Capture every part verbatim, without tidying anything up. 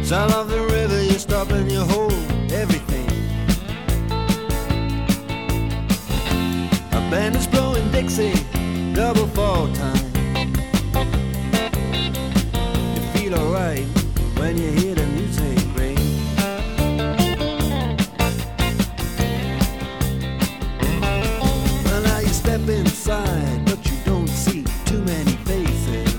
Sound of the river, you stop and you hold everything. A band is blowing Dixie, double fall time. You feel alright when you hear the music ring. Well, now you step inside, but you don't see too many faces.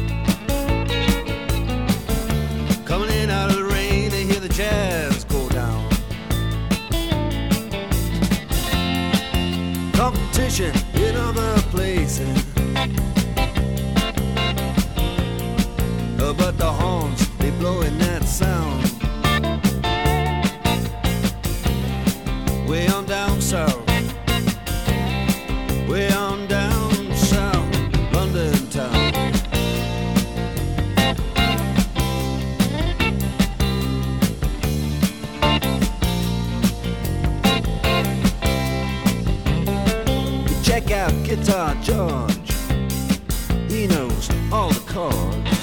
Coming in out of the rain, they hear the jazz go down. Competition in other places, uh, but the horns, they blowing that sound. Way on down south, way on down south, London town. Check out Guitar George, he knows all the chords.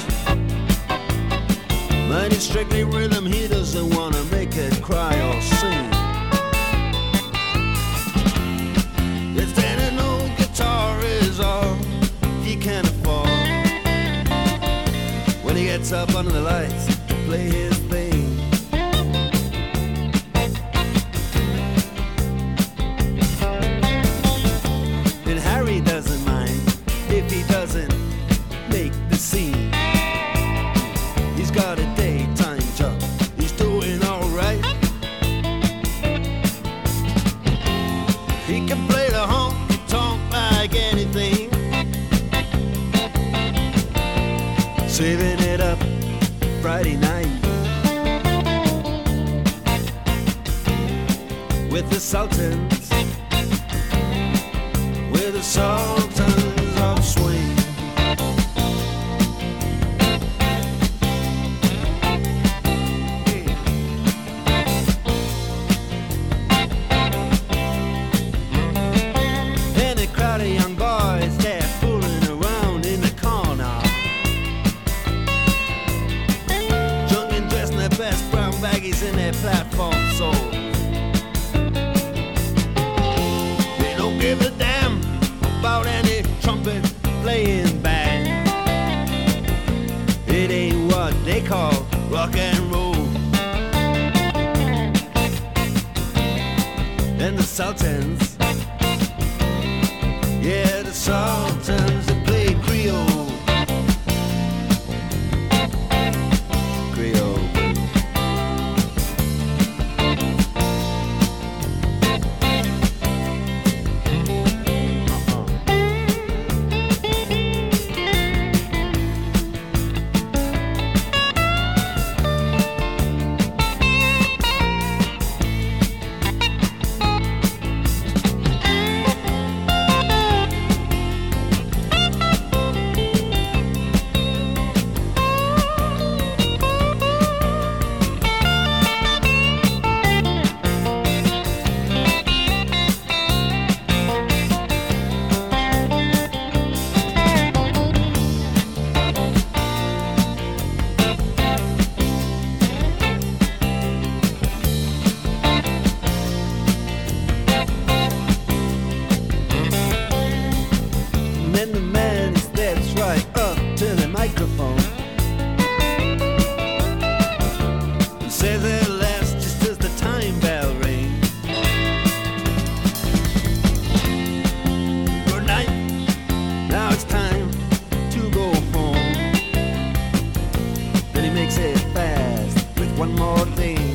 But it's strictly rhythm, he doesn't want to make it cry or sing. If then an old guitar is all he can afford, when he gets up under the lights to play his thing. He doesn't mind if he doesn't make the scene. He's got a daytime job, he's doing alright. He can play the honky tonk like anything, saving it up Friday night with the Sultans, the Sultans of Swing. And a crowd of young boys, they're fooling around in the corner, drunk and dressed in their best brown baggies in their platform soles. They don't give a damn about any trumpet playing band. It ain't what they call rock and roll. And the Sultans, yeah, the Sultans, they play Creole. Creole. Then the man steps right up to the microphone and says at last, just as the time bell rings, good night, now it's time to go home. Then he makes it fast with one more thing.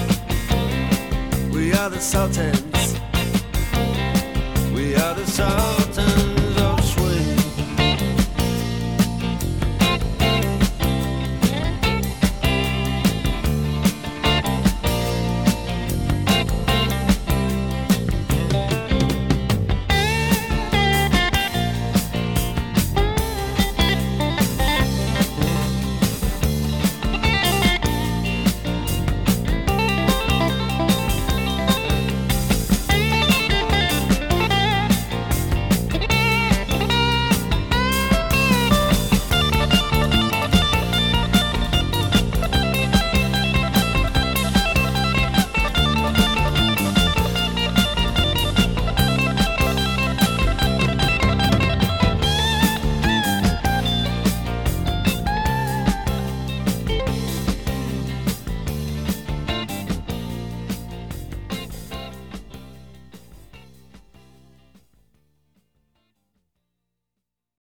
We are the Sultans, we are the Sultans.